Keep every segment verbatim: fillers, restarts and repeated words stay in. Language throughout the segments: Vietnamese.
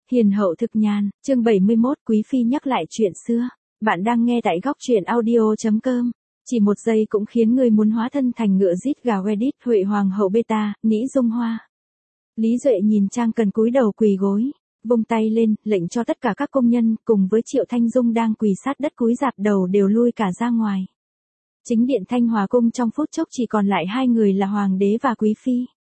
Hiền hậu thực nhàn, chương bảy mươi mốt, Quý Phi nhắc lại chuyện xưa. Bạn đang nghe tại góc truyện audio chấm com. Chỉ một giây cũng khiến người muốn hóa thân thành ngựa rít gào Reddit. Huệ Hoàng hậu beta, nĩ dung hoa. Lý Duệ nhìn Trang Cần cúi đầu quỳ gối, vung tay lên, lệnh cho tất cả các công nhân, cùng với Triệu Thanh Dung đang quỳ sát đất cúi rạp đầu đều lui cả ra ngoài. Chính điện Thanh Hòa cung trong phút chốc chỉ còn lại hai người là Hoàng đế và Quý Phi.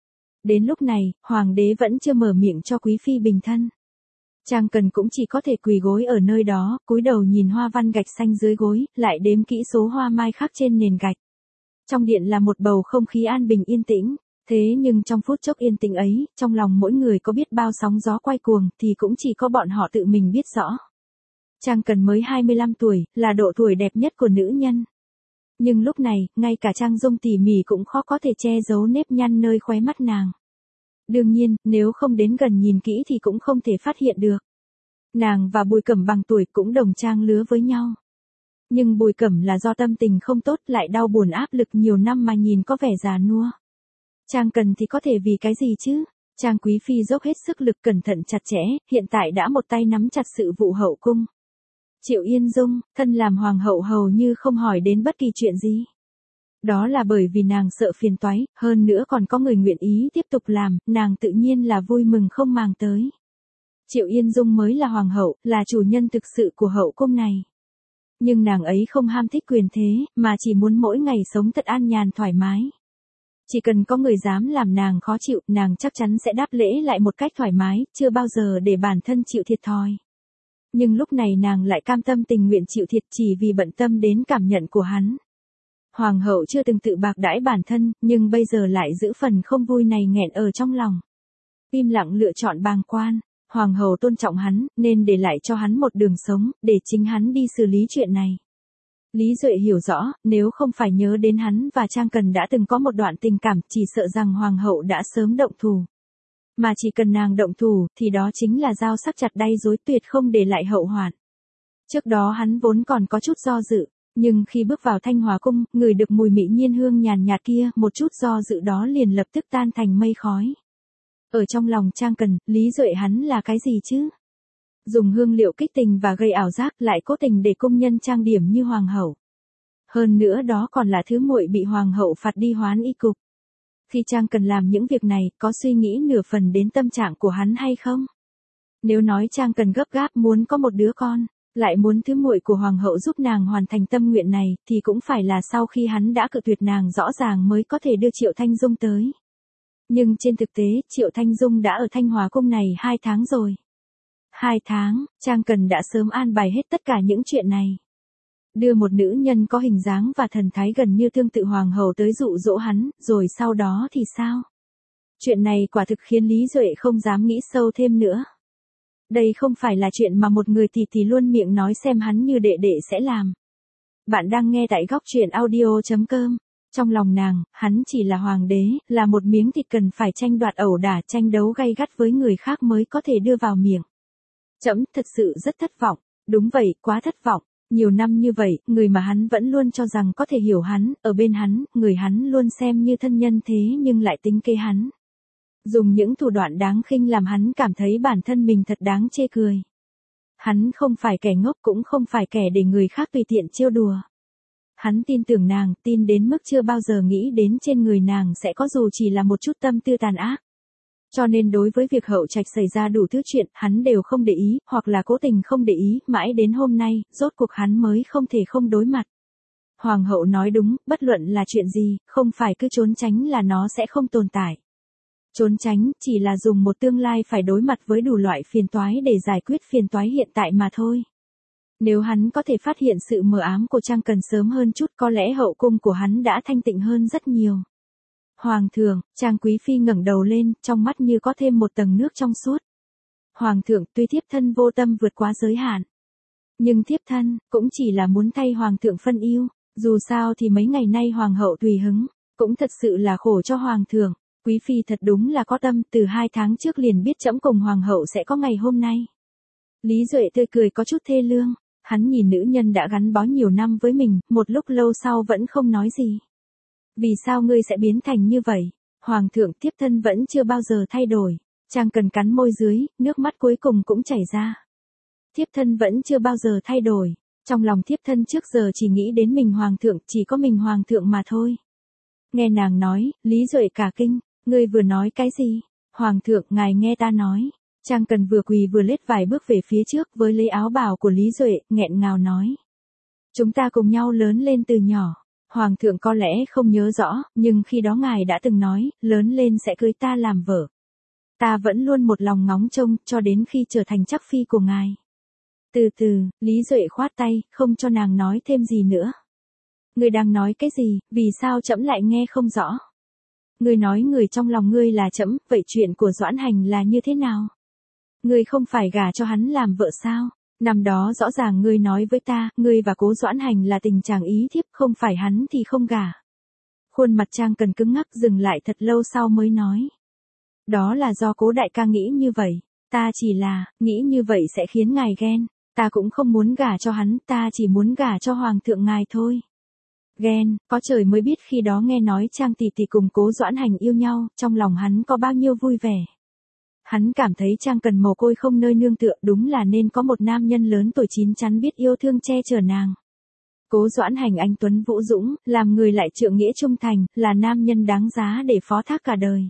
Đến lúc này, Hoàng đế vẫn chưa mở miệng cho Quý Phi bình thân. Trang Cần cũng chỉ có thể quỳ gối ở nơi đó, cúi đầu nhìn hoa văn gạch xanh dưới gối, lại đếm kỹ số hoa mai khắc trên nền gạch. Trong điện là một bầu không khí an bình yên tĩnh, thế nhưng trong phút chốc yên tĩnh ấy, trong lòng mỗi người có biết bao sóng gió quay cuồng, thì cũng chỉ có bọn họ tự mình biết rõ. Trang Cần mới hai mươi lăm tuổi, là độ tuổi đẹp nhất của nữ nhân. Nhưng lúc này, ngay cả Trang Dung tỉ mỉ cũng khó có thể che giấu nếp nhăn nơi khóe mắt nàng. Đương nhiên, nếu không đến gần nhìn kỹ thì cũng không thể phát hiện được. Nàng và Bùi Cẩm bằng tuổi cũng đồng trang lứa với nhau. Nhưng Bùi Cẩm là do tâm tình không tốt lại đau buồn áp lực nhiều năm mà nhìn có vẻ già nua. Trang Cần thì có thể vì cái gì chứ? Trang Quý Phi dốc hết sức lực cẩn thận chặt chẽ, hiện tại đã một tay nắm chặt sự vụ hậu cung. Triệu Yên Dung, thân làm hoàng hậu hầu như không hỏi đến bất kỳ chuyện gì. Đó là bởi vì nàng sợ phiền toái, hơn nữa còn có người nguyện ý tiếp tục làm, nàng tự nhiên là vui mừng không màng tới. Triệu Yên Dung mới là hoàng hậu, là chủ nhân thực sự của hậu cung này. Nhưng nàng ấy không ham thích quyền thế, mà chỉ muốn mỗi ngày sống thật an nhàn thoải mái. Chỉ cần có người dám làm nàng khó chịu, nàng chắc chắn sẽ đáp lễ lại một cách thoải mái, chưa bao giờ để bản thân chịu thiệt thòi. Nhưng lúc này nàng lại cam tâm tình nguyện chịu thiệt chỉ vì bận tâm đến cảm nhận của hắn. Hoàng hậu chưa từng tự bạc đãi bản thân, nhưng bây giờ lại giữ phần không vui này nghẹn ở trong lòng. Im lặng lựa chọn bàng quan, hoàng hậu tôn trọng hắn, nên để lại cho hắn một đường sống, để chính hắn đi xử lý chuyện này. Lý Duệ hiểu rõ, nếu không phải nhớ đến hắn và Trang Cần đã từng có một đoạn tình cảm, chỉ sợ rằng hoàng hậu đã sớm động thủ. Mà chỉ cần nàng động thủ, thì đó chính là dao sắc chặt đay dối, tuyệt không để lại hậu hoạn. Trước đó hắn vốn còn có chút do dự. Nhưng khi bước vào Thanh Hòa cung, ngửi được mùi mỹ nhiên hương nhàn nhạt kia, một chút do dự đó liền lập tức tan thành mây khói. Ở trong lòng Trang Cần, Lý Duệ hắn là cái gì chứ? Dùng hương liệu kích tình và gây ảo giác, lại cố tình để công nhân trang điểm như hoàng hậu. Hơn nữa đó còn là thứ muội bị hoàng hậu phạt đi hoán y cục. Khi Trang Cần làm những việc này, có suy nghĩ nửa phần đến tâm trạng của hắn hay không? Nếu nói Trang Cần gấp gáp muốn có một đứa con, lại muốn thứ muội của hoàng hậu giúp nàng hoàn thành tâm nguyện này, thì cũng phải là sau khi hắn đã cự tuyệt nàng rõ ràng mới có thể đưa Triệu Thanh Dung tới. Nhưng trên thực tế, Triệu Thanh Dung đã ở Thanh Hòa cung này hai tháng rồi. Hai tháng, Trang Cần đã sớm an bài hết tất cả những chuyện này. Đưa một nữ nhân có hình dáng và thần thái gần như tương tự hoàng hậu tới dụ dỗ hắn, rồi sau đó thì sao? Chuyện này quả thực khiến Lý Duệ không dám nghĩ sâu thêm nữa. Đây không phải là chuyện mà một người tỷ tỷ luôn miệng nói xem hắn như đệ đệ sẽ làm. Bạn đang nghe tại góc truyện audio chấm com. Trong lòng nàng, hắn chỉ là hoàng đế, là một miếng thịt cần phải tranh đoạt ẩu đả, tranh đấu gay gắt với người khác mới có thể đưa vào miệng. Trẫm thật sự rất thất vọng. Đúng vậy, quá thất vọng. Nhiều năm như vậy, người mà hắn vẫn luôn cho rằng có thể hiểu hắn, ở bên hắn, người hắn luôn xem như thân nhân thế nhưng lại tính kế hắn. Dùng những thủ đoạn đáng khinh làm hắn cảm thấy bản thân mình thật đáng chê cười. Hắn không phải kẻ ngốc cũng không phải kẻ để người khác tùy tiện trêu đùa. Hắn tin tưởng nàng, tin đến mức chưa bao giờ nghĩ đến trên người nàng sẽ có dù chỉ là một chút tâm tư tàn ác. Cho nên đối với việc hậu trạch xảy ra đủ thứ chuyện, hắn đều không để ý, hoặc là cố tình không để ý, mãi đến hôm nay, rốt cuộc hắn mới không thể không đối mặt. Hoàng hậu nói đúng, bất luận là chuyện gì, không phải cứ trốn tránh là nó sẽ không tồn tại. Trốn tránh, chỉ là dùng một tương lai phải đối mặt với đủ loại phiền toái để giải quyết phiền toái hiện tại mà thôi. Nếu hắn có thể phát hiện sự mờ ám của Trang Cần sớm hơn chút, có lẽ hậu cung của hắn đã thanh tịnh hơn rất nhiều. Hoàng thượng, Trang Quý Phi ngẩng đầu lên, trong mắt như có thêm một tầng nước trong suốt. Hoàng thượng, tuy thiếp thân vô tâm vượt quá giới hạn, nhưng thiếp thân cũng chỉ là muốn thay hoàng thượng phân ưu, dù sao thì mấy ngày nay hoàng hậu tùy hứng, cũng thật sự là khổ cho hoàng thượng. Quý Phi thật đúng là có tâm, từ hai tháng trước liền biết trẫm cùng hoàng hậu sẽ có ngày hôm nay. Lý Duệ tươi cười có chút thê lương, hắn nhìn nữ nhân đã gắn bó nhiều năm với mình, một lúc lâu sau vẫn không nói gì. Vì sao ngươi sẽ biến thành như vậy? Hoàng thượng, thiếp thân vẫn chưa bao giờ thay đổi. Trang Cần cắn môi dưới, nước mắt cuối cùng cũng chảy ra. Thiếp thân vẫn chưa bao giờ thay đổi. Trong lòng thiếp thân trước giờ chỉ nghĩ đến mình hoàng thượng, chỉ có mình hoàng thượng mà thôi. Nghe nàng nói, Lý Duệ cả kinh, ngươi vừa nói cái gì? Hoàng thượng, ngài nghe ta nói. Trang Cần vừa quỳ vừa lết vài bước về phía trước với lấy áo bào của Lý Duệ, nghẹn ngào nói. Chúng ta cùng nhau lớn lên từ nhỏ. Hoàng thượng có lẽ không nhớ rõ, nhưng khi đó ngài đã từng nói, lớn lên sẽ cưới ta làm vợ. Ta vẫn luôn một lòng ngóng trông, cho đến khi trở thành chắc phi của ngài. Từ từ, Lý Duệ khoát tay, không cho nàng nói thêm gì nữa. Ngươi đang nói cái gì, vì sao trẫm lại nghe không rõ? Ngươi nói người trong lòng ngươi là trẫm, vậy chuyện của Doãn Hành là như thế nào? Ngươi không phải gả cho hắn làm vợ sao? Năm đó rõ ràng ngươi nói với ta, ngươi và Cố Doãn Hành là tình chàng ý thiếp, không phải hắn thì không gả. Khuôn mặt Trang Cần cứng ngắc, dừng lại thật lâu sau mới nói. Đó là do Cố đại ca nghĩ như vậy, ta chỉ là, nghĩ như vậy sẽ khiến ngài ghen, ta cũng không muốn gả cho hắn, ta chỉ muốn gả cho hoàng thượng ngài thôi. Ghen, có trời mới biết khi đó nghe nói Trang tỷ tỷ cùng Cố Doãn Hành yêu nhau, trong lòng hắn có bao nhiêu vui vẻ. Hắn cảm thấy Trang Cần mồ côi không nơi nương tựa, đúng là nên có một nam nhân lớn tuổi chín chắn biết yêu thương che chở nàng. Cố Doãn Hành anh tuấn vũ dũng, làm người lại trượng nghĩa trung thành, là nam nhân đáng giá để phó thác cả đời.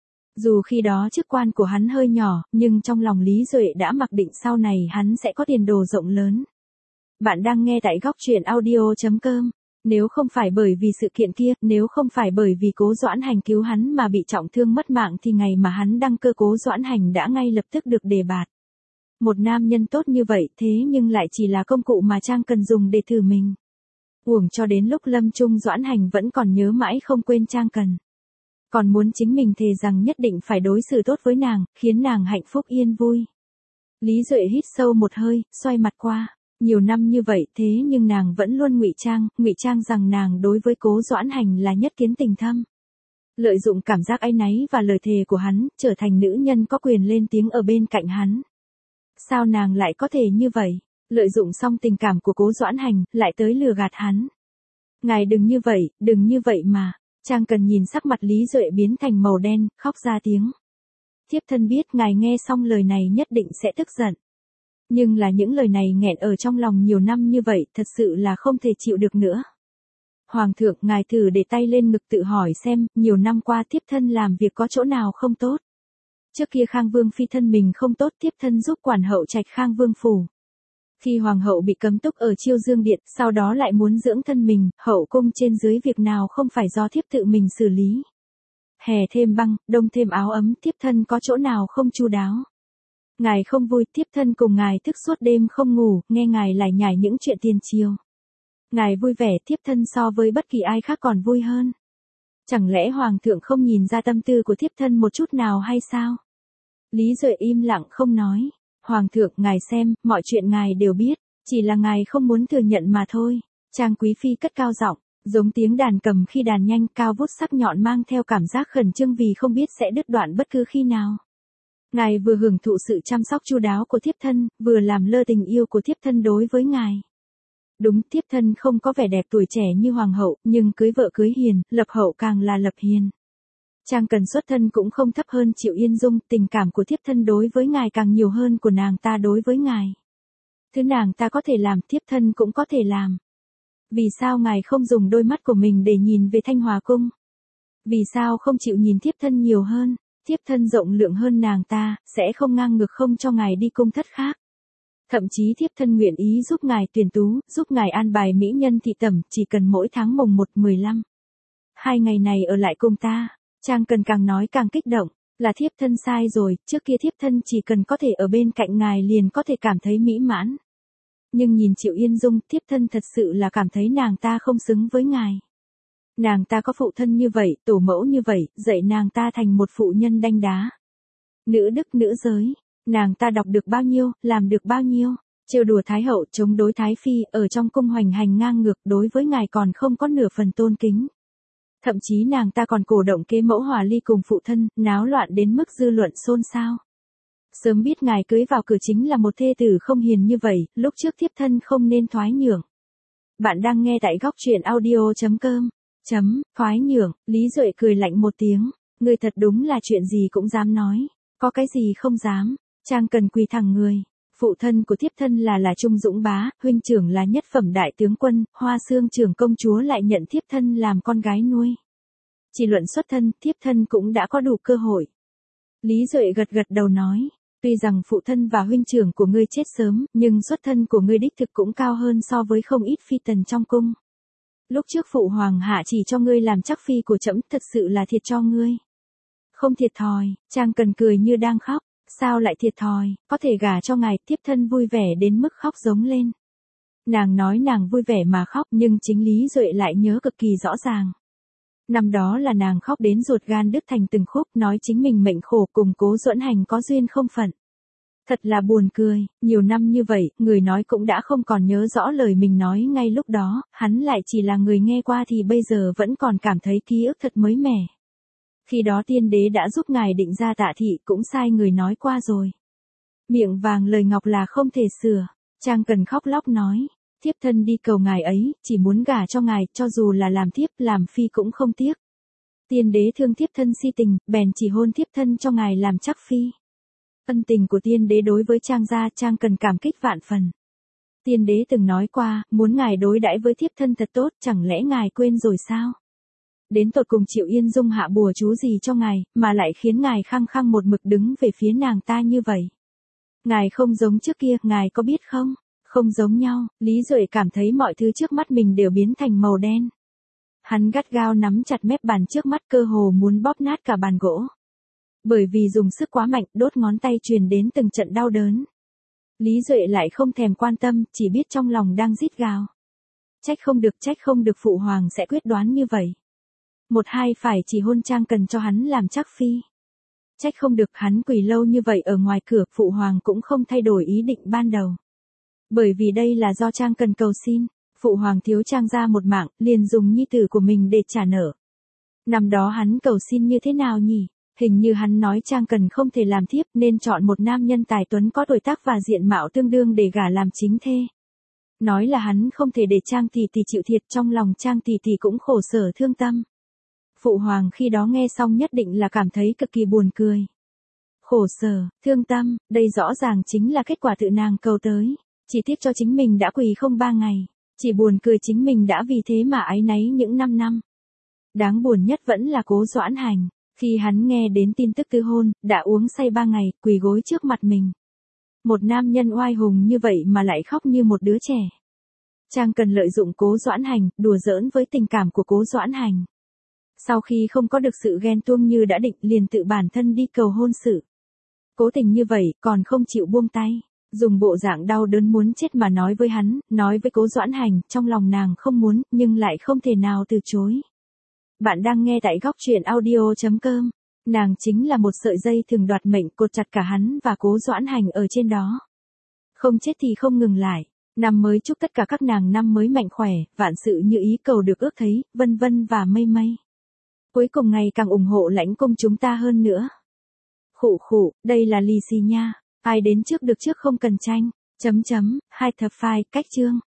Dù khi đó chức quan của hắn hơi nhỏ, nhưng trong lòng Lý Duệ đã mặc định sau này hắn sẽ có tiền đồ rộng lớn. Bạn đang nghe tại góc truyện audio chấm com. Nếu không phải bởi vì sự kiện kia, nếu không phải bởi vì Cố Doãn Hành cứu hắn mà bị trọng thương mất mạng thì ngày mà hắn đăng cơ Cố Doãn Hành đã ngay lập tức được đề bạt. Một nam nhân tốt như vậy thế nhưng lại chỉ là công cụ mà Trang Cần dùng để thử mình. Uổng cho đến lúc lâm chung Doãn Hành vẫn còn nhớ mãi không quên Trang Cần. Còn muốn chính mình thề rằng nhất định phải đối xử tốt với nàng, khiến nàng hạnh phúc yên vui. Lý Duệ hít sâu một hơi, xoay mặt qua. Nhiều năm như vậy thế nhưng nàng vẫn luôn ngụy trang, ngụy trang rằng nàng đối với Cố Doãn Hành là nhất kiến tình thâm. Lợi dụng cảm giác áy náy và lời thề của hắn, trở thành nữ nhân có quyền lên tiếng ở bên cạnh hắn. Sao nàng lại có thể như vậy? Lợi dụng xong tình cảm của Cố Doãn Hành, lại tới lừa gạt hắn. Ngài đừng như vậy, đừng như vậy mà. Trang Cần nhìn sắc mặt Lý Duệ biến thành màu đen, khóc ra tiếng. Thiếp thân biết ngài nghe xong lời này nhất định sẽ tức giận. Nhưng là những lời này nghẹn ở trong lòng nhiều năm như vậy, thật sự là không thể chịu được nữa. Hoàng thượng, ngài thử để tay lên ngực tự hỏi xem, nhiều năm qua thiếp thân làm việc có chỗ nào không tốt. Trước kia Khang Vương phi thân mình không tốt, thiếp thân giúp quản hậu trạch Khang Vương phủ. Khi hoàng hậu bị cấm túc ở Chiêu Dương điện, sau đó lại muốn dưỡng thân mình, hậu cung trên dưới việc nào không phải do thiếp tự mình xử lý. Hè thêm băng, đông thêm áo ấm, thiếp thân có chỗ nào không chu đáo. Ngài không vui, thiếp thân cùng ngài thức suốt đêm không ngủ, nghe ngài lải nhải những chuyện tiền triều. Ngài vui vẻ, thiếp thân so với bất kỳ ai khác còn vui hơn. Chẳng lẽ hoàng thượng không nhìn ra tâm tư của thiếp thân một chút nào hay sao? Lý Duệ im lặng không nói. Hoàng thượng, ngài xem, mọi chuyện ngài đều biết, chỉ là ngài không muốn thừa nhận mà thôi. Trang Quý Phi cất cao giọng, giống tiếng đàn cầm khi đàn nhanh, cao vút sắc nhọn mang theo cảm giác khẩn trương vì không biết sẽ đứt đoạn bất cứ khi nào. Ngài vừa hưởng thụ sự chăm sóc chu đáo của thiếp thân, vừa làm lơ tình yêu của thiếp thân đối với ngài. Đúng, thiếp thân không có vẻ đẹp tuổi trẻ như hoàng hậu, nhưng cưới vợ cưới hiền, lập hậu càng là lập hiền. Trang Cần xuất thân cũng không thấp hơn Triệu Yên Dung, tình cảm của thiếp thân đối với ngài càng nhiều hơn của nàng ta đối với ngài. Thứ nàng ta có thể làm, thiếp thân cũng có thể làm. Vì sao ngài không dùng đôi mắt của mình để nhìn về Thanh Hòa cung? Vì sao không chịu nhìn thiếp thân nhiều hơn? Thiếp thân rộng lượng hơn nàng ta, sẽ không ngang ngược không cho ngài đi cung thất khác. Thậm chí thiếp thân nguyện ý giúp ngài tuyển tú, giúp ngài an bài mỹ nhân thị tẩm, chỉ cần mỗi tháng mùng một, mười lăm. Hai ngày này ở lại cùng ta. Trang Cần càng nói càng kích động, là thiếp thân sai rồi, trước kia thiếp thân chỉ cần có thể ở bên cạnh ngài liền có thể cảm thấy mỹ mãn. Nhưng nhìn Triệu Yên Dung, thiếp thân thật sự là cảm thấy nàng ta không xứng với ngài. Nàng ta có phụ thân như vậy, tổ mẫu như vậy, dạy nàng ta thành một phụ nhân đanh đá. Nữ đức nữ giới, nàng ta đọc được bao nhiêu, làm được bao nhiêu, trêu đùa Thái hậu, chống đối Thái phi, ở trong cung hoành hành ngang ngược, đối với ngài còn không có nửa phần tôn kính. Thậm chí nàng ta còn cổ động kế mẫu hòa ly cùng phụ thân, náo loạn đến mức dư luận xôn xao. Sớm biết ngài cưới vào cửa chính là một thê tử không hiền như vậy, lúc trước thiếp thân không nên thoái nhượng. Bạn đang nghe tại góc truyện audio chấm com. Chấm, thoái nhượng, Lý Duệ cười lạnh một tiếng, ngươi thật đúng là chuyện gì cũng dám nói. Có cái gì không dám, Trang Cần quỳ thẳng người. Phụ thân của thiếp thân là là Trung Dũng bá, huynh trưởng là nhất phẩm đại tướng quân, Hoa Xương trưởng công chúa lại nhận thiếp thân làm con gái nuôi. Chỉ luận xuất thân, thiếp thân cũng đã có đủ cơ hội. Lý Duệ gật gật đầu nói, tuy rằng phụ thân và huynh trưởng của ngươi chết sớm, nhưng xuất thân của ngươi đích thực cũng cao hơn so với không ít phi tần trong cung. Lúc trước phụ hoàng hạ chỉ cho ngươi làm chắc phi của trẫm, thật sự là thiệt cho ngươi. Không thiệt thòi, Trang Cần cười như đang khóc, sao lại thiệt thòi, có thể gả cho ngài, thiếp thân vui vẻ đến mức khóc giống lên. Nàng nói nàng vui vẻ mà khóc, nhưng chính Lý Duệ lại nhớ cực kỳ rõ ràng. Năm đó là nàng khóc đến ruột gan đứt thành từng khúc, nói chính mình mệnh khổ cùng Cố Duẫn Hành có duyên không phận. Thật là buồn cười, nhiều năm như vậy, người nói cũng đã không còn nhớ rõ lời mình nói ngay lúc đó, hắn lại chỉ là người nghe qua thì bây giờ vẫn còn cảm thấy ký ức thật mới mẻ. Khi đó tiên đế đã giúp ngài định ra Tạ thị, cũng sai người nói qua rồi. Miệng vàng lời ngọc là không thể sửa. Trang Cần khóc lóc nói, thiếp thân đi cầu ngài ấy, chỉ muốn gả cho ngài, cho dù là làm thiếp, làm phi cũng không tiếc. Tiên đế thương thiếp thân si tình, bèn chỉ hôn thiếp thân cho ngài làm chắc phi. Ân tình của tiên đế đối với Trang gia, Trang Cần cảm kích vạn phần. Tiên đế từng nói qua, muốn ngài đối đãi với thiếp thân thật tốt, chẳng lẽ ngài quên rồi sao? Đến tột cùng chịu yên dung hạ bùa chú gì cho ngài, mà lại khiến ngài khăng khăng một mực đứng về phía nàng ta như vậy. Ngài không giống trước kia, ngài có biết không? Không giống nhau, Lý Duệ cảm thấy mọi thứ trước mắt mình đều biến thành màu đen. Hắn gắt gao nắm chặt mép bàn trước mắt, cơ hồ muốn bóp nát cả bàn gỗ. Bởi vì dùng sức quá mạnh, đốt ngón tay truyền đến từng trận đau đớn. Lý Duệ lại không thèm quan tâm, chỉ biết trong lòng đang rít gào. Trách không được, trách không được phụ hoàng sẽ quyết đoán như vậy. Một hai phải chỉ hôn Trang Cần cho hắn làm chắc phi. Trách không được hắn quỳ lâu như vậy ở ngoài cửa, phụ hoàng cũng không thay đổi ý định ban đầu. Bởi vì đây là do Trang Cần cầu xin, phụ hoàng thiếu Trang ra một mạng, liền dùng nhi tử của mình để trả nợ. Năm đó hắn cầu xin như thế nào nhỉ? Hình như hắn nói Trang Cần không thể làm thiếp nên chọn một nam nhân tài tuấn có tuổi tác và diện mạo tương đương để gả làm chính thê. Nói là hắn không thể để Trang tỷ tỷ chịu thiệt, trong lòng Trang tỷ tỷ cũng khổ sở thương tâm. Phụ hoàng khi đó nghe xong nhất định là cảm thấy cực kỳ buồn cười. Khổ sở, thương tâm, đây rõ ràng chính là kết quả tự nàng cầu tới. Chỉ tiếc cho chính mình đã quỳ không ba ngày. Chỉ buồn cười chính mình đã vì thế mà áy náy những năm năm. Đáng buồn nhất vẫn là Cố Doãn Hành. Khi hắn nghe đến tin tức tư hôn, đã uống say ba ngày, quỳ gối trước mặt mình. Một nam nhân oai hùng như vậy mà lại khóc như một đứa trẻ. Trang Cần lợi dụng Cố Doãn Hành, đùa giỡn với tình cảm của Cố Doãn Hành. Sau khi không có được sự ghen tuông như đã định, liền tự bản thân đi cầu hôn sự. Cố tình như vậy, còn không chịu buông tay. Dùng bộ dạng đau đớn muốn chết mà nói với hắn, nói với Cố Doãn Hành, trong lòng nàng không muốn, nhưng lại không thể nào từ chối. Bạn đang nghe tại góc truyện audio chấm com. Nàng chính là một sợi dây thường đoạt mệnh, cột chặt cả hắn và Cố Doãn Hành ở trên đó. Không chết thì không ngừng lại. Năm mới chúc tất cả các nàng năm mới mạnh khỏe, vạn sự như ý cầu được ước thấy, vân vân và mây mây. Cuối cùng ngày càng ủng hộ Lãnh Cung chúng ta hơn nữa. Khụ khụ, đây là lì xì nha. Ai đến trước được trước không cần tranh. Chấm chấm, hai thập phai, cách chương.